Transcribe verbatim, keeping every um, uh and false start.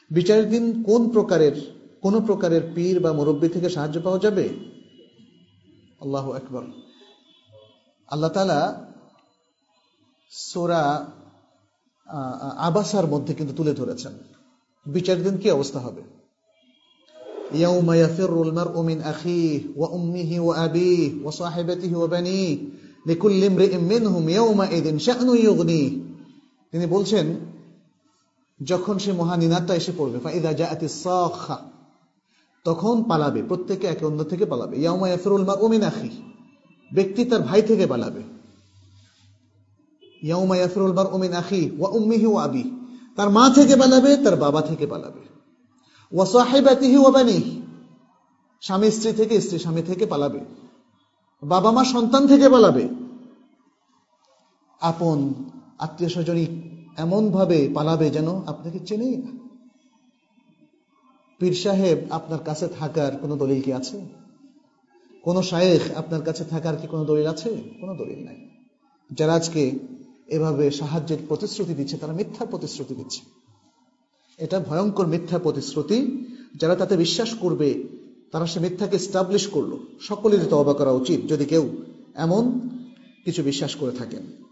বিচারের দিন কোন প্রকারের কোন প্রকারের পীর বা মুরব্বী থেকে সাহায্য পাওয়া যাবে? আল্লাহু আকবার। আল্লাহ তাআলা সূরা আবাসার মধ্যে কিন্তু তুলে ধরেছেন বিচারের দিন কি অবস্থা হবে। ইয়াউমা ইয়াফিরুল মারউ মিন আখিহি ওয়া উম্মিহি ওয়া আবিহি ওয়া সাহিবাতিহি ওয়া বানিহি লিকুল্লি ইমরিইম মিনহুম ইয়াউমা ইযিন শা'নুন ইউগনিহি। তিনি বলছেন যখন সে মহানিনাদটা এসে পড়বে, ফাইদা জাআতিস সাখা, তখন পালাবে, প্রত্যেকে একে অন্য থেকে পালাবে। ইয়াউমা ইয়াফিরুল মারউ মিন আখিহি, ব্যক্তি তার ভাই থেকে পালাবে। ইয়াউমা ইয়াফিরুল মারউ মিন আখিহি ওয়া উম্মিহি ওয়া আবিহি, তার মা থেকে পালাবে, তার বাবা থেকে পালাবে। ওয়া সাহিবাতিহি ওয়া বানিহি, স্বামী স্ত্রী থেকে, স্ত্রী স্বামী থেকে পালাবে। বাবা মা সন্তান থেকে পালাবে। আপন আত্মীয় স্বজনই এমন ভাবে পালাবে যেন আপনাকে চেনেই না। পীর সাহেব আপনার কাছে থাকার কোনো দলিল কি আছে? কোন শায়েখ আপনার কাছে থাকার কি কোনো দলিল আছে? কোনো দলিল নাই। যারা আজকে এভাবে সাহায্যের প্রতিশ্রুতি দিচ্ছে তারা মিথ্যা প্রতিশ্রুতি দিচ্ছে। এটা ভয়ঙ্কর মিথ্যা প্রতিশ্রুতি। যারা তাতে বিশ্বাস করবে তারা সে মিথ্যাকে এস্টাবলিশ করলো। সকলেরই তওবা করা উচিত যদি কেউ এমন কিছু বিশ্বাস করে থাকেন।